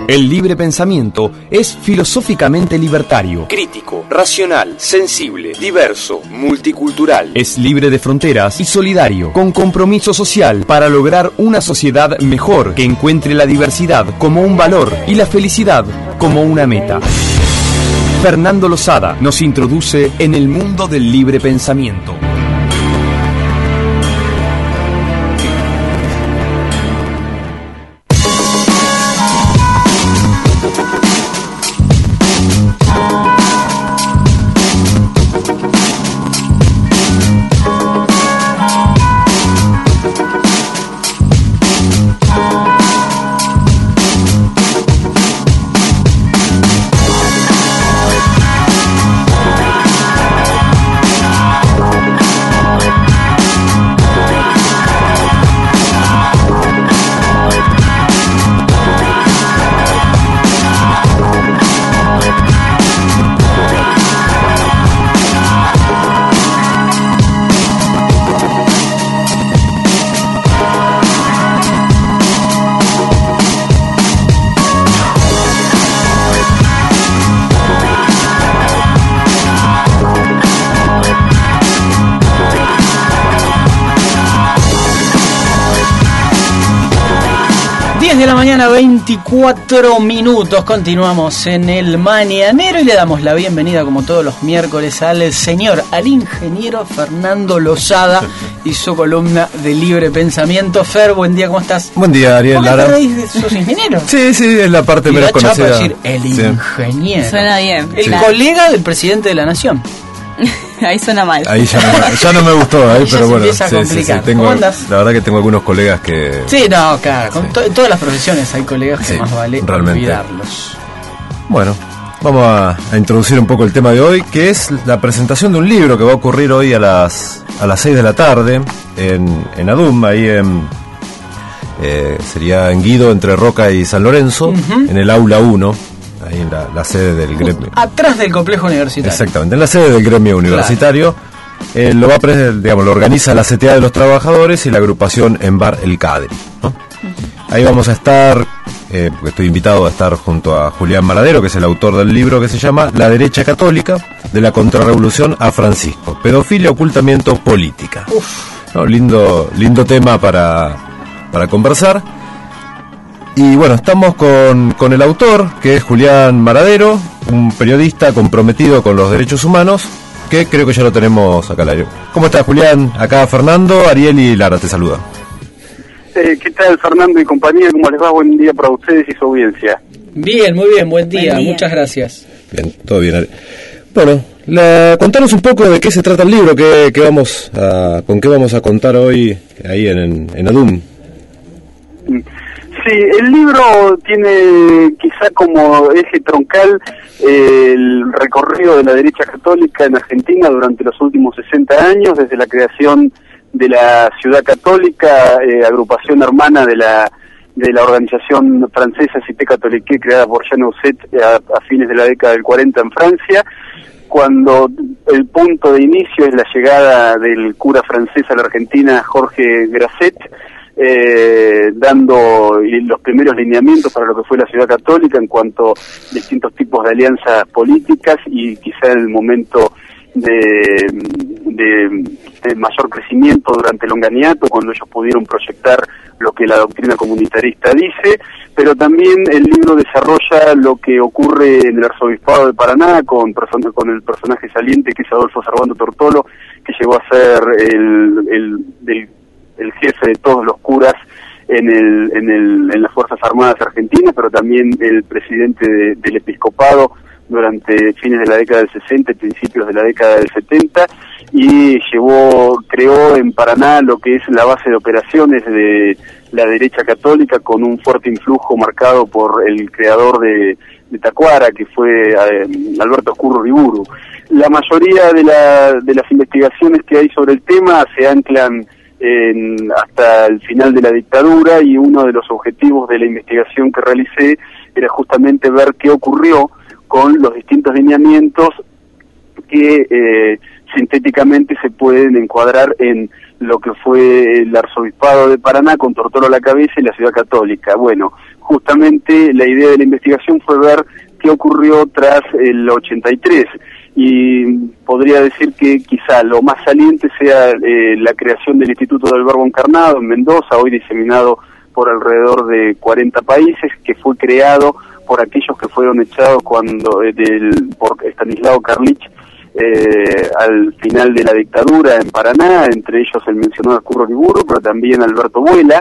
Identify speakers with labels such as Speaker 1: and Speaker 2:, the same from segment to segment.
Speaker 1: El libre pensamiento es filosóficamente libertario, crítico, racional, sensible, diverso, multicultural. Es libre de fronteras y solidario, con compromiso social para lograr una sociedad mejor que encuentre la diversidad como un valor y la felicidad como una meta. Fernando Losada nos introduce en el mundo del libre pensamiento.
Speaker 2: De la mañana, 24 minutos. Continuamos en el Mañanero y le damos la bienvenida, como todos los miércoles, al ingeniero Fernando Losada y su columna de libre pensamiento. Fer, buen día, ¿cómo estás?
Speaker 3: Buen día, Ariel. Lara.
Speaker 2: ¿Sos ingeniero?
Speaker 3: Sí, es la parte menos conocida.
Speaker 2: Decir, el ingeniero.
Speaker 4: Suena bien.
Speaker 2: El colega del presidente de la nación.
Speaker 4: Ahí suena mal.
Speaker 3: Ahí ya no me gustó, ahí, pero bueno.
Speaker 2: Se empieza a complicar.
Speaker 3: ¿Cómo andas? La verdad que tengo algunos colegas que...
Speaker 2: Sí, no, claro. En todas las profesiones hay colegas que más vale
Speaker 3: realmente
Speaker 2: olvidarlos.
Speaker 3: Bueno, vamos a introducir un poco el tema de hoy, que es la presentación de un libro que va a ocurrir hoy a las 6 de la tarde en ADUM, ahí sería en Guido, entre Roca y San Lorenzo, en el Aula 1. Ahí en la sede del gremio.
Speaker 2: Atrás del complejo universitario.
Speaker 3: Exactamente, en la sede del gremio universitario. Claro. Lo organiza la CTA de los Trabajadores y la agrupación Envar El Cadri, ¿no? Ahí vamos a estar, estoy invitado a estar junto a Julián Maradero, que es el autor del libro que se llama La derecha católica, de la contrarrevolución a Francisco, pedofilia, ocultamiento, política. ¿No? Lindo tema para conversar. Y bueno, estamos con el autor, que es Julián Maradero, un periodista comprometido con los derechos humanos, que creo que ya lo tenemos acá al aire. ¿Cómo estás, Julián? Acá Fernando, Ariel y Lara te saludan.
Speaker 5: ¿Qué tal, Fernando y compañía? ¿Cómo les va? Buen día para ustedes y su audiencia.
Speaker 2: Bien, muy bien, buen día. Muchas gracias.
Speaker 3: Bien, todo bien, Ariel. Bueno, contanos un poco de qué se trata el libro, con qué vamos a contar hoy ahí en ADUM.
Speaker 5: Sí, el libro tiene quizá como eje troncal el recorrido de la derecha católica en Argentina durante los últimos 60 años, desde la creación de la Ciudad Católica, agrupación hermana de la organización francesa Cité Catholique, creada por Jean Auset a fines de la década del 40 en Francia, cuando el punto de inicio es la llegada del cura francés a la Argentina, Jorge Grasset, dando los primeros lineamientos para lo que fue la Ciudad Católica en cuanto a distintos tipos de alianzas políticas y quizá el momento de mayor crecimiento durante el longaniato, cuando ellos pudieron proyectar lo que la doctrina comunitarista dice, pero también el libro desarrolla lo que ocurre en el arzobispado de Paraná con el personaje saliente que es Adolfo Servando Tortolo, que llegó a ser el jefe de todos los curas en las Fuerzas Armadas Argentinas, pero también el presidente del episcopado durante fines de la década del 60 y principios de la década del 70, y creó en Paraná lo que es la base de operaciones de la derecha católica, con un fuerte influjo marcado por el creador de Tacuara, que fue Alberto Curro Riburu. La mayoría de las investigaciones que hay sobre el tema se anclan hasta el final de la dictadura, y uno de los objetivos de la investigación que realicé era justamente ver qué ocurrió con los distintos lineamientos que sintéticamente se pueden encuadrar en lo que fue el arzobispado de Paraná con Tortoro a la cabeza y la Ciudad Católica. Bueno, justamente la idea de la investigación fue ver qué ocurrió tras el 83, y podría decir que quizá lo más saliente sea la creación del Instituto del Verbo Encarnado en Mendoza, hoy diseminado por alrededor de 40 países, que fue creado por aquellos que fueron echados por Estanislao Carlich al final de la dictadura en Paraná, entre ellos el mencionado Curro Liburu, pero también Alberto Vuela.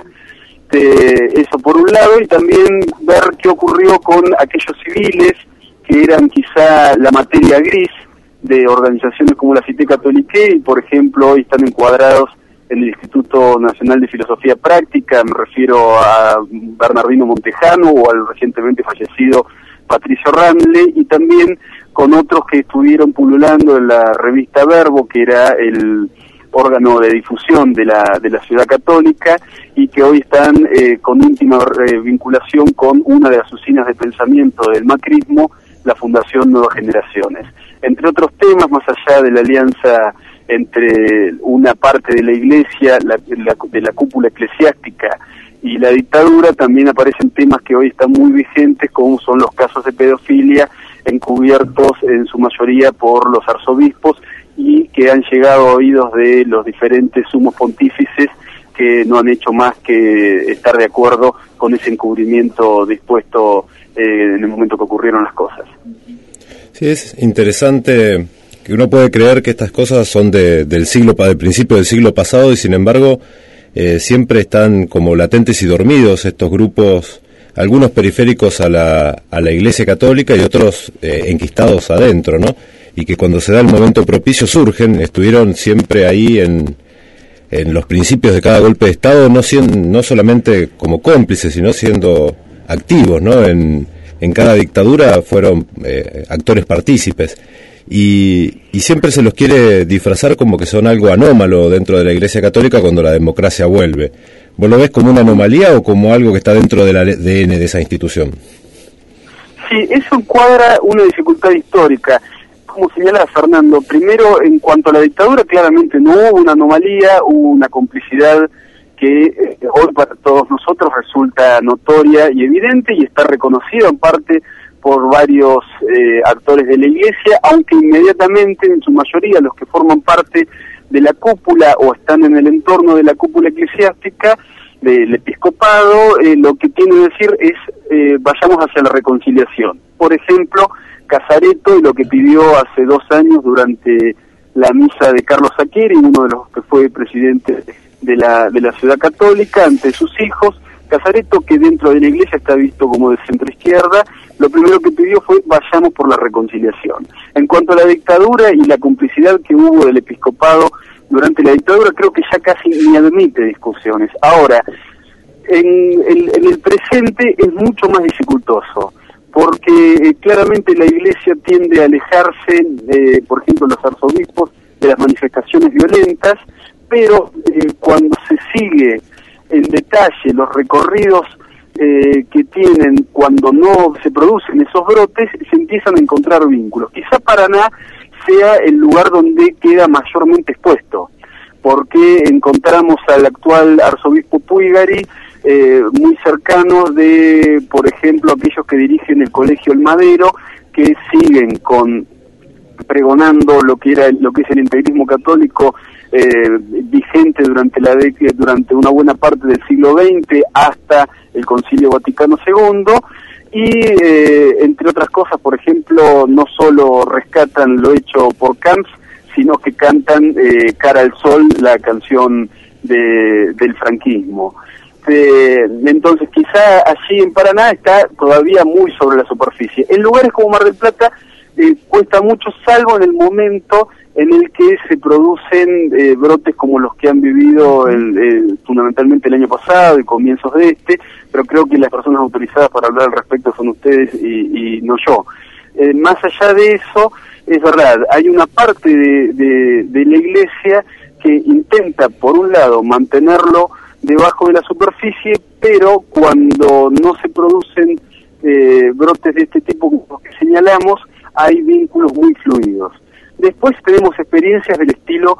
Speaker 5: Eso por un lado, y también ver qué ocurrió con aquellos civiles que eran quizá la materia gris de organizaciones como la Cité Catholique, y por ejemplo hoy están encuadrados en el Instituto Nacional de Filosofía Práctica. Me refiero a Bernardino Montejano o al recientemente fallecido Patricio Randle, y también con otros que estuvieron pululando en la revista Verbo, que era el órgano de difusión de la Ciudad Católica, y que hoy están con íntima vinculación con una de las usinas de pensamiento del macrismo, la Fundación Nuevas Generaciones. Entre otros temas, más allá de la alianza entre una parte de la Iglesia, de la cúpula eclesiástica y la dictadura, también aparecen temas que hoy están muy vigentes, como son los casos de pedofilia encubiertos en su mayoría por los arzobispos y que han llegado a oídos de los diferentes sumos pontífices, que no han hecho más que estar de acuerdo con ese encubrimiento dispuesto en el momento que ocurrieron las cosas.
Speaker 3: Sí, es interesante que uno puede creer que estas cosas son del principio del siglo pasado, y sin embargo siempre están como latentes y dormidos estos grupos, algunos periféricos a la Iglesia Católica y otros enquistados adentro, ¿no? Y que cuando se da el momento propicio surgen, estuvieron siempre ahí en los principios de cada golpe de Estado, no solamente como cómplices, sino siendo activos, ¿no? En cada dictadura fueron actores partícipes, y siempre se los quiere disfrazar como que son algo anómalo dentro de la Iglesia Católica cuando la democracia vuelve. ¿Vos lo ves como una anomalía o como algo que está dentro del ADN de esa institución?
Speaker 5: Sí, eso encuadra una dificultad histórica. Como señala Fernando, primero, en cuanto a la dictadura, claramente no hubo una anomalía, hubo una complicidad que hoy para todos nosotros resulta notoria y evidente, y está reconocida en parte por varios actores de la Iglesia, aunque inmediatamente, en su mayoría, los que forman parte de la cúpula o están en el entorno de la cúpula eclesiástica, del episcopado, lo que tiene que decir es vayamos hacia la reconciliación. Por ejemplo, Casareto, lo que pidió hace 2 años durante la misa de Carlos Saqueri, uno de los que fue presidente de la Ciudad Católica, ante sus hijos. Casareto, que dentro de la Iglesia está visto como de centro izquierda, lo primero que pidió fue vayamos por la reconciliación. En cuanto a la dictadura y la complicidad que hubo del episcopado durante la dictadura, creo que ya casi ni admite discusiones. Ahora, en el presente es mucho más dificultoso, porque claramente la Iglesia tiende a alejarse, por ejemplo, los arzobispos, de las manifestaciones violentas, pero cuando se sigue en detalle los recorridos que tienen cuando no se producen esos brotes, se empiezan a encontrar vínculos. Quizá Paraná sea el lugar donde queda mayormente expuesto, porque encontramos al actual arzobispo Puigari muy cercano de, por ejemplo, aquellos que dirigen el Colegio El Madero, que siguen pregonando lo que es el integrismo católico vigente durante una buena parte del siglo XX hasta el Concilio Vaticano II, y entre otras cosas, por ejemplo, no solo rescatan lo hecho por Camps, sino que cantan Cara al Sol, la canción del franquismo. Entonces quizá allí en Paraná está todavía muy sobre la superficie. En lugares como Mar del Plata cuesta mucho, salvo en el momento en el que se producen brotes como los que han vivido fundamentalmente el año pasado y comienzos de pero creo que las personas autorizadas para hablar al respecto son ustedes y no yo. Más allá de eso, es verdad, hay una parte de la Iglesia que intenta, por un lado, mantenerlo debajo de la superficie, pero cuando no se producen brotes de este tipo como los que señalamos, hay vínculos muy fluidos. Después tenemos experiencias del estilo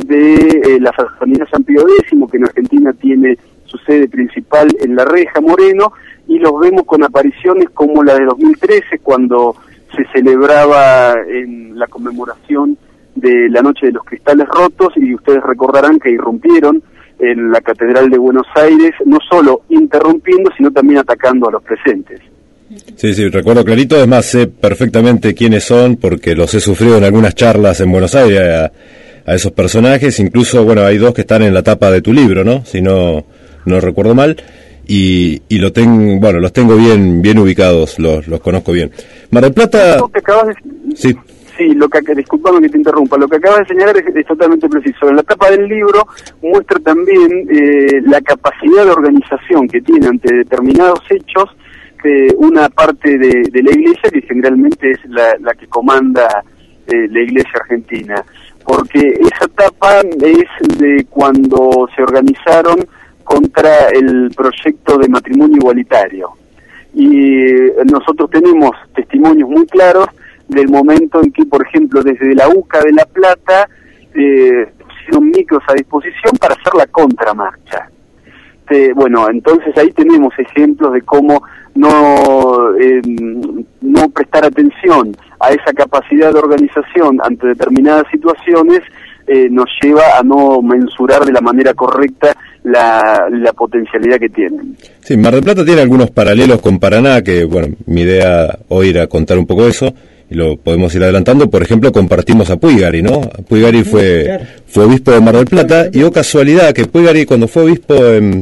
Speaker 5: de la Fraternidad San Pío X, que en Argentina tiene su sede principal en La Reja, Moreno, y los vemos con apariciones como la de 2013, cuando se celebraba en la conmemoración de la Noche de los Cristales Rotos, y ustedes recordarán que irrumpieron en la Catedral de Buenos Aires, no solo interrumpiendo, sino también atacando a los presentes.
Speaker 3: Sí, recuerdo clarito, además sé perfectamente quiénes son, porque los he sufrido en algunas charlas en Buenos Aires a esos personajes, incluso, bueno, hay 2 que están en la tapa de tu libro, ¿no? Si no recuerdo mal, y los tengo bien ubicados, los conozco bien. Mar del Plata... Sí.
Speaker 5: Sí, disculpame que te interrumpa, lo que acabas de señalar es totalmente preciso. En la tapa del libro muestra también la capacidad de organización que tiene ante determinados hechos una parte de la Iglesia, que generalmente es la que comanda la Iglesia argentina. Porque esa tapa es de cuando se organizaron contra el proyecto de matrimonio igualitario. Y nosotros tenemos testimonios muy claros del momento en que, por ejemplo, desde la UCA de La Plata pusieron micros a disposición para hacer la contramarcha. Entonces ahí tenemos ejemplos de cómo no prestar atención a esa capacidad de organización ante determinadas situaciones nos lleva a no mensurar de la manera correcta la potencialidad que tienen.
Speaker 3: Sí, Mar del Plata tiene algunos paralelos con Paraná, que, bueno, mi idea hoy era contar un poco eso, y lo podemos ir adelantando. Por ejemplo, compartimos a Puigari, ¿no? Puigari fue obispo de Mar del Plata, y casualidad que Puigari, cuando fue obispo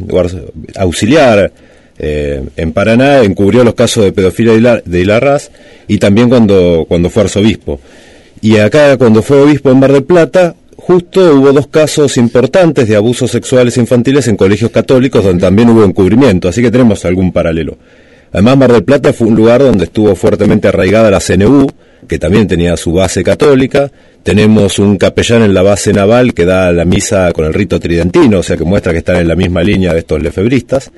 Speaker 3: auxiliar en Paraná, encubrió los casos de pedofilia de Ilarraz, y también cuando fue arzobispo. Y acá, cuando fue obispo en Mar del Plata, justo hubo 2 casos importantes de abusos sexuales infantiles en colegios católicos, donde también hubo encubrimiento, así que tenemos algún paralelo. Además, Mar del Plata fue un lugar donde estuvo fuertemente arraigada la CNU, que también tenía su base católica. Tenemos un capellán en la base naval que da la misa con el rito tridentino, o sea que muestra que están en la misma línea de estos lefebristas.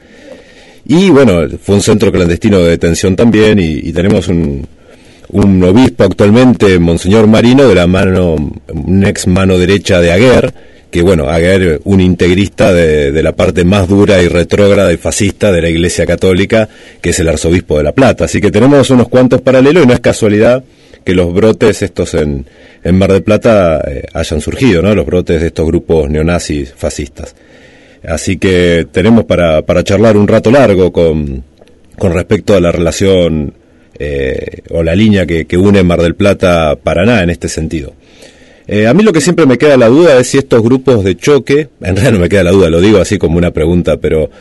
Speaker 3: Y bueno, fue un centro clandestino de detención también, y tenemos un obispo actualmente, Monseñor Marino, un ex mano derecha de Aguer, que bueno, Aguer, un integrista de la parte más dura y retrógrada y fascista de la Iglesia Católica, que es el arzobispo de La Plata. Así que tenemos unos cuantos paralelos, y no es casualidad que los brotes estos en Mar del Plata hayan surgido, ¿no? Los brotes de estos grupos neonazis fascistas. Así que tenemos para charlar un rato largo con respecto a la relación o la línea que une Mar del Plata a Paraná en este sentido. A mí lo que siempre me queda la duda es si estos grupos de choque, en realidad no me queda la duda, lo digo así como una pregunta, pero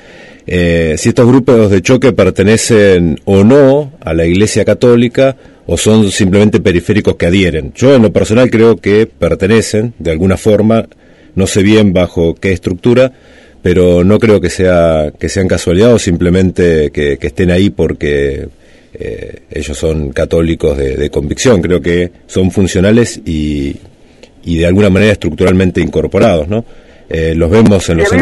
Speaker 3: si estos grupos de choque pertenecen o no a la Iglesia Católica, o son simplemente periféricos que adhieren. Yo en lo personal creo que pertenecen, de alguna forma, no sé bien bajo qué estructura, pero no creo que sean casualidad o simplemente que estén ahí porque ellos son católicos de convicción. Creo que son funcionales y de alguna manera estructuralmente incorporados, ¿no? Los vemos en los...
Speaker 5: A mí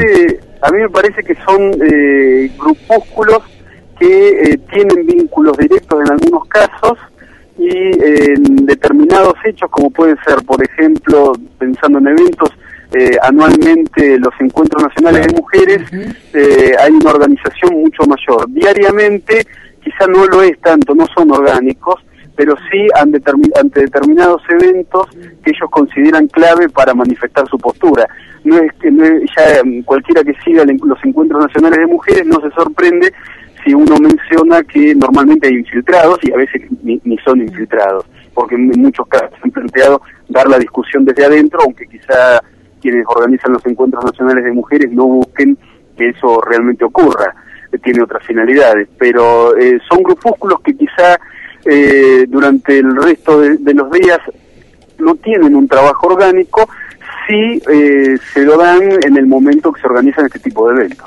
Speaker 5: me parece que son grupúsculos que tienen vínculos directos en algunos casos, y en determinados hechos, como puede ser, por ejemplo, pensando en eventos, anualmente los encuentros nacionales de mujeres, hay una organización mucho mayor. Diariamente quizá no lo es tanto, no son orgánicos, pero sí ante determinados eventos que ellos consideran clave para manifestar su postura. No es ya cualquiera que siga los encuentros nacionales de mujeres no se sorprende si uno menciona que normalmente hay infiltrados, y a veces ni son infiltrados, porque en muchos casos han planteado dar la discusión desde adentro, aunque quizá quienes organizan los encuentros nacionales de mujeres no busquen que eso realmente ocurra, tiene otras finalidades, pero son grupúsculos que quizá durante el resto de los días no tienen un trabajo orgánico, sí se lo dan en el momento que se organizan este tipo de eventos.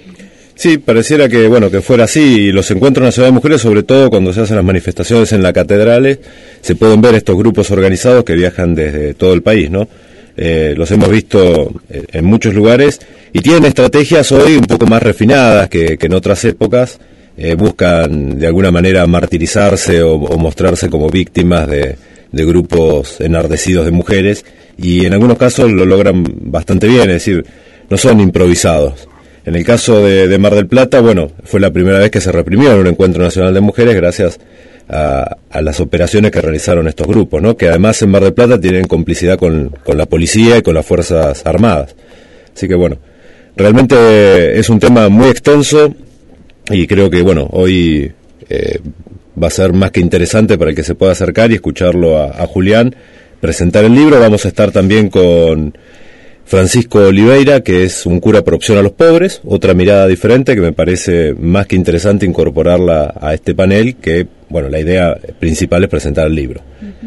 Speaker 3: Sí, pareciera que que fuera así. Los encuentros nacionales de mujeres, sobre todo cuando se hacen las manifestaciones en las catedrales, se pueden ver estos grupos organizados que viajan desde todo el país, ¿no? Los hemos visto en muchos lugares y tienen estrategias hoy un poco más refinadas que en otras épocas. Buscan de alguna manera martirizarse o mostrarse como víctimas de de grupos enardecidos de mujeres, y en algunos casos lo logran bastante bien, es decir, no son improvisados. En el caso de Mar del Plata, bueno, fue la primera vez que se reprimió en un encuentro nacional de mujeres gracias a las operaciones que realizaron estos grupos, ¿no? Que además en Mar del Plata tienen complicidad con la policía y con las Fuerzas Armadas. Así que bueno, realmente es un tema muy extenso y creo que bueno, hoy va a ser más que interesante para el que se pueda acercar y escucharlo a Julián presentar el libro. Vamos a estar también con Francisco Oliveira, que es un cura por opción a los pobres, otra mirada diferente que me parece más que interesante incorporarla a este panel, que bueno, la idea principal es presentar el libro.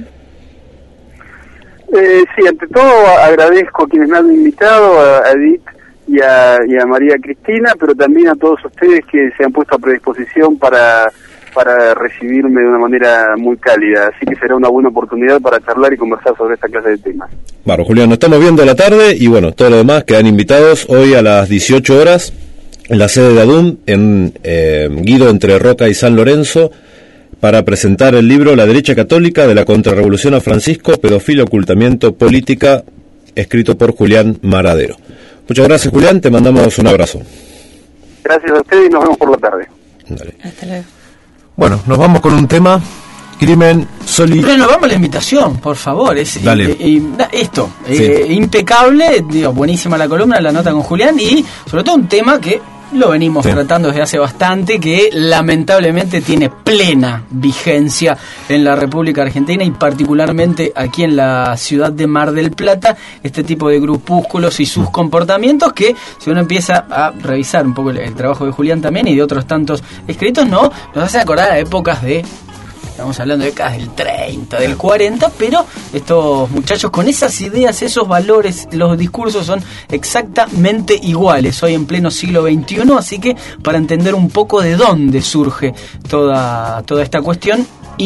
Speaker 5: Sí, ante todo agradezco a quienes me han invitado, a Edith y a María Cristina, pero también a todos ustedes que se han puesto a predisposición para recibirme de una manera muy cálida, así que será una buena oportunidad para charlar y conversar sobre esta clase de temas.
Speaker 3: Bueno, Julián, nos estamos viendo a la tarde y bueno, todo lo demás quedan invitados hoy a las 18 horas en la sede de ADUM, en Guido entre Roca y San Lorenzo, para presentar el libro La derecha católica de la contrarrevolución a Francisco, pedofilia, ocultamiento, política, escrito por Julián Maradero. Muchas gracias, Julián, te mandamos un abrazo.
Speaker 5: Gracias a ustedes y nos vemos por la tarde.
Speaker 3: Dale.
Speaker 4: Hasta luego.
Speaker 3: Bueno, nos vamos con un tema, crimen
Speaker 2: Renovamos la invitación, por favor.
Speaker 3: Dale.
Speaker 2: Esto,
Speaker 3: Sí.
Speaker 2: Impecable, digo, buenísima la columna, la nota con Julián, y sobre todo un tema que lo venimos tratando desde hace bastante, que lamentablemente tiene plena vigencia en la República Argentina y particularmente aquí en la ciudad de Mar del Plata, este tipo de grupúsculos y sus comportamientos que, si uno empieza a revisar un poco el trabajo de Julián también y de otros tantos escritos, nos hace acordar a épocas de... Estamos hablando de décadas del 30, del 40, pero estos muchachos con esas ideas, esos valores, los discursos son exactamente iguales hoy en pleno siglo XXI, así que para entender un poco de dónde surge toda esta cuestión,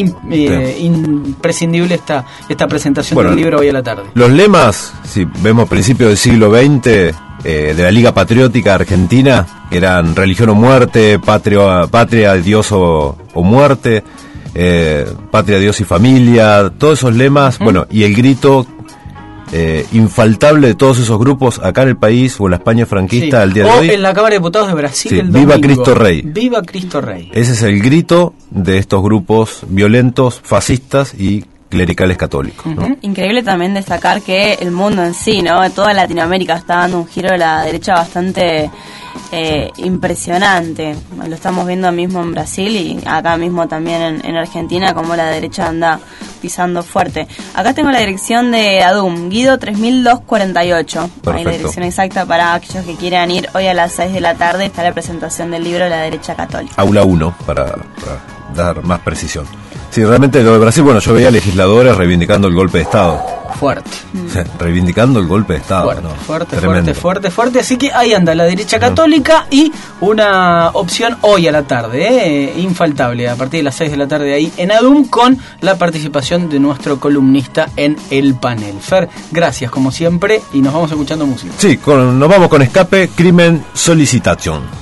Speaker 2: imprescindible esta presentación del libro hoy a la tarde.
Speaker 3: Los lemas, si vemos principios del siglo XX, de la Liga Patriótica Argentina, que eran religión o muerte, patria, Dios o muerte, patria, Dios y familia, todos esos lemas, bueno, y el grito infaltable de todos esos grupos acá en el país o en la España franquista al día de hoy. O
Speaker 2: en la Cámara de Diputados de Brasil el domingo.
Speaker 3: Viva Cristo Rey.
Speaker 2: Viva Cristo Rey.
Speaker 3: Ese es el grito de estos grupos violentos, fascistas y clericales católicos, ¿no?
Speaker 4: Increíble también destacar que el mundo en sí, ¿no? Toda Latinoamérica está dando un giro a la derecha bastante impresionante. Lo estamos viendo mismo en Brasil y acá mismo también en Argentina, como la derecha anda pisando fuerte. Acá tengo la dirección de ADUM, Guido 3248. Ahí la dirección exacta para aquellos que quieran ir. Hoy a las 6 de la tarde está la presentación del libro La derecha católica.
Speaker 3: Aula 1, para dar más precisión. Sí, realmente lo de Brasil, bueno, yo veía legisladores reivindicando el golpe de Estado.
Speaker 2: Fuerte.
Speaker 3: Reivindicando el golpe de Estado.
Speaker 2: Fuerte. Así que ahí anda la derecha católica y una opción hoy a la tarde, infaltable, a partir de las 6 de la tarde ahí en ADUM, con la participación de nuestro columnista en el panel. Fer, gracias como siempre y nos vamos escuchando música.
Speaker 3: Sí, nos vamos con Escape, Crimen, Solicitación.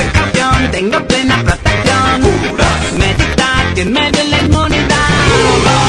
Speaker 6: Tengo plena protección, meditar en medio de la inmunidad.